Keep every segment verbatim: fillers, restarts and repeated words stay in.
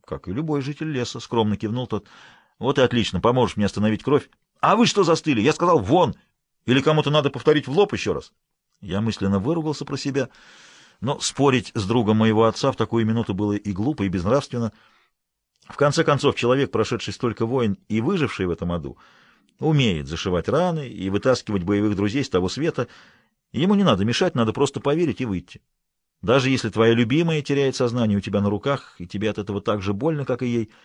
Как и любой житель леса, скромно кивнул тот. Вот и отлично, поможешь мне остановить кровь. А вы что застыли? Я сказал, вон! Или кому-то надо повторить в лоб еще раз? Я мысленно выругался про себя, но спорить с другом моего отца в такую минуту было и глупо, и безнравственно. В конце концов, человек, прошедший столько войн и выживший в этом аду, умеет зашивать раны и вытаскивать боевых друзей с того света. Ему не надо мешать, надо просто поверить и выйти. Даже если твоя любимая теряет сознание у тебя на руках, и тебе от этого так же больно, как и ей.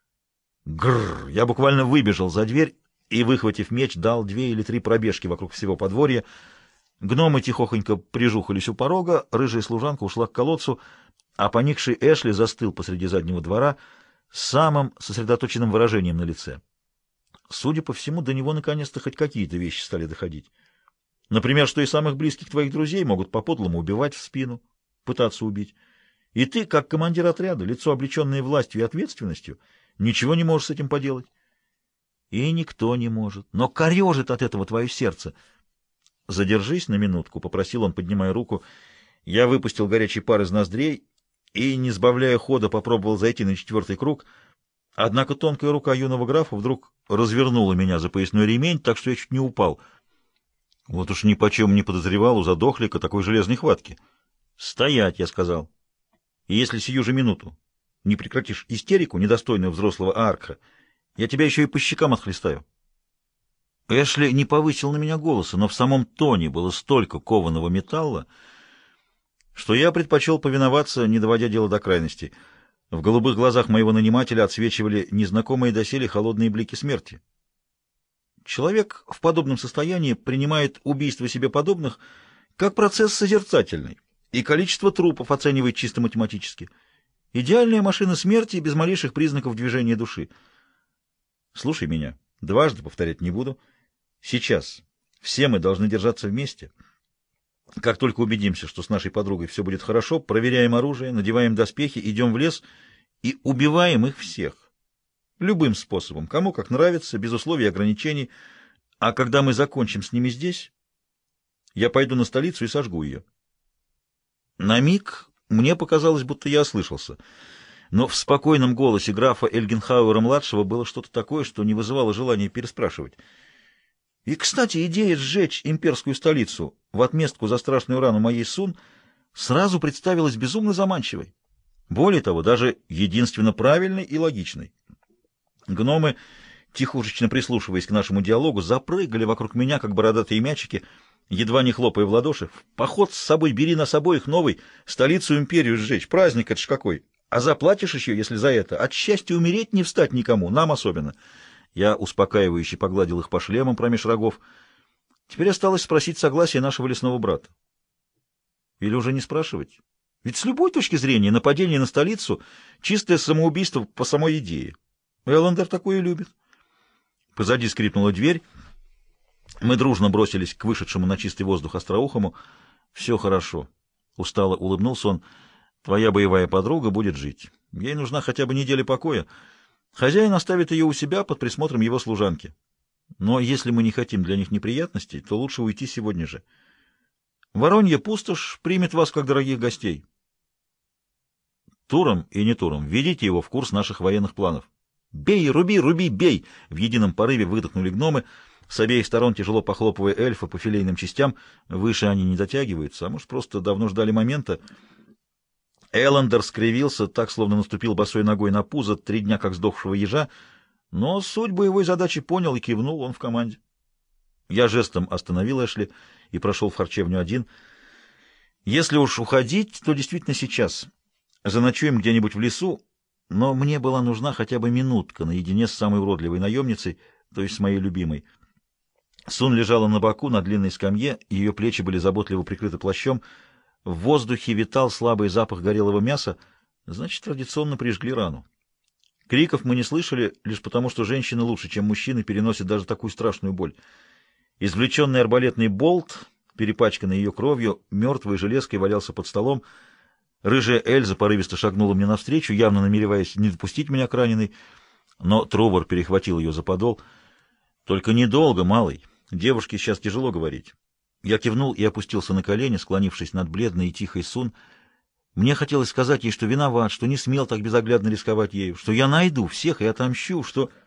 Гррр! Я буквально выбежал за дверь и, выхватив меч, дал две или три пробежки вокруг всего подворья. Гномы тихохонько прижухались у порога, рыжая служанка ушла к колодцу, а поникший Эшли застыл посреди заднего двора с самым сосредоточенным выражением на лице. Судя по всему, до него наконец-то хоть какие-то вещи стали доходить. Например, что и самых близких твоих друзей могут по-подлому убивать в спину, пытаться убить. И ты, как командир отряда, лицо, облеченное властью и ответственностью, ничего не можешь с этим поделать. И никто не может. Но корежит от этого твое сердце. «Задержись на минутку», — попросил он, поднимая руку. Я выпустил горячий пар из ноздрей и, не сбавляя хода, попробовал зайти на четвертый круг. Однако тонкая рука юного графа вдруг развернула меня за поясной ремень, так что я чуть не упал. Вот уж ни почем не подозревал у задохлика такой железной хватки. «Стоять!» — я сказал. «И если сию же минуту не прекратишь истерику, недостойную взрослого аркха, я тебя еще и по щекам отхлестаю». Эшли не повысил на меня голоса, но в самом тоне было столько кованого металла, что я предпочел повиноваться, не доводя дело до крайности. В голубых глазах моего нанимателя отсвечивали незнакомые доселе холодные блики смерти. Человек в подобном состоянии принимает убийство себе подобных как процесс созерцательный, и количество трупов оценивает чисто математически. Идеальная машина смерти без малейших признаков движения души. Слушай меня, дважды повторять не буду. Сейчас все мы должны держаться вместе. Как только убедимся, что с нашей подругой все будет хорошо, проверяем оружие, надеваем доспехи, идем в лес и убиваем их всех. Любым способом, кому как нравится, без условий и ограничений. А когда мы закончим с ними здесь, я пойду на столицу и сожгу ее. На миг мне показалось, будто я ослышался. Но в спокойном голосе графа Эльгенхауэра-младшего было что-то такое, что не вызывало желания переспрашивать. И, кстати, идея сжечь имперскую столицу в отместку за страшную рану моей Сун сразу представилась безумно заманчивой. Более того, даже единственно правильной и логичной. Гномы, тихушечно прислушиваясь к нашему диалогу, запрыгали вокруг меня, как бородатые мячики, едва не хлопая в ладоши. В поход с собой бери нас обоих новый, столицу империю сжечь. Праздник это ж какой! А заплатишь еще, если за это. От счастья умереть не встать никому, нам особенно. Я успокаивающе погладил их по шлемам промеж рогов. Теперь осталось спросить согласие нашего лесного брата. Или уже не спрашивать? Ведь с любой точки зрения нападение на столицу — чистое самоубийство по самой идее. Эллендер такое любит. Позади скрипнула дверь. Мы дружно бросились к вышедшему на чистый воздух остроухому. «Все хорошо», — устало улыбнулся он. «Твоя боевая подруга будет жить. Ей нужна хотя бы неделя покоя. Хозяин оставит ее у себя под присмотром его служанки. Но если мы не хотим для них неприятностей, то лучше уйти сегодня же. Воронья пустошь примет вас как дорогих гостей. Туром и не туром введите его в курс наших военных планов. Бей, руби, руби, бей!» В едином порыве выдохнули гномы, с обеих сторон тяжело похлопывая эльфа по филейным частям. Выше они не дотягиваются, а может, просто давно ждали момента. Эллендер скривился, так, словно наступил босой ногой на пузо три дня как сдохшего ежа, но суть боевой задачи понял и кивнул, он в команде. Я жестом остановил Эшли и прошел в харчевню один. Если уж уходить, то действительно сейчас. Заночуем где-нибудь в лесу, но мне была нужна хотя бы минутка наедине с самой уродливой наемницей, то есть с моей любимой. Сун лежала на боку на длинной скамье, ее плечи были заботливо прикрыты плащом. В воздухе витал слабый запах горелого мяса, значит, традиционно прижгли рану. Криков мы не слышали, лишь потому, что женщины лучше, чем мужчины, переносят даже такую страшную боль. Извлеченный арбалетный болт, перепачканный ее кровью, мертвой железкой валялся под столом. Рыжая Эльза порывисто шагнула мне навстречу, явно намереваясь не допустить меня к раненой, но Трувор перехватил ее за подол. «Только недолго, малый. Девушке сейчас тяжело говорить». Я кивнул и опустился на колени, склонившись над бледной и тихой Сун. Мне хотелось сказать ей, что виноват, что не смел так безоглядно рисковать ею, что я найду всех и отомщу, что...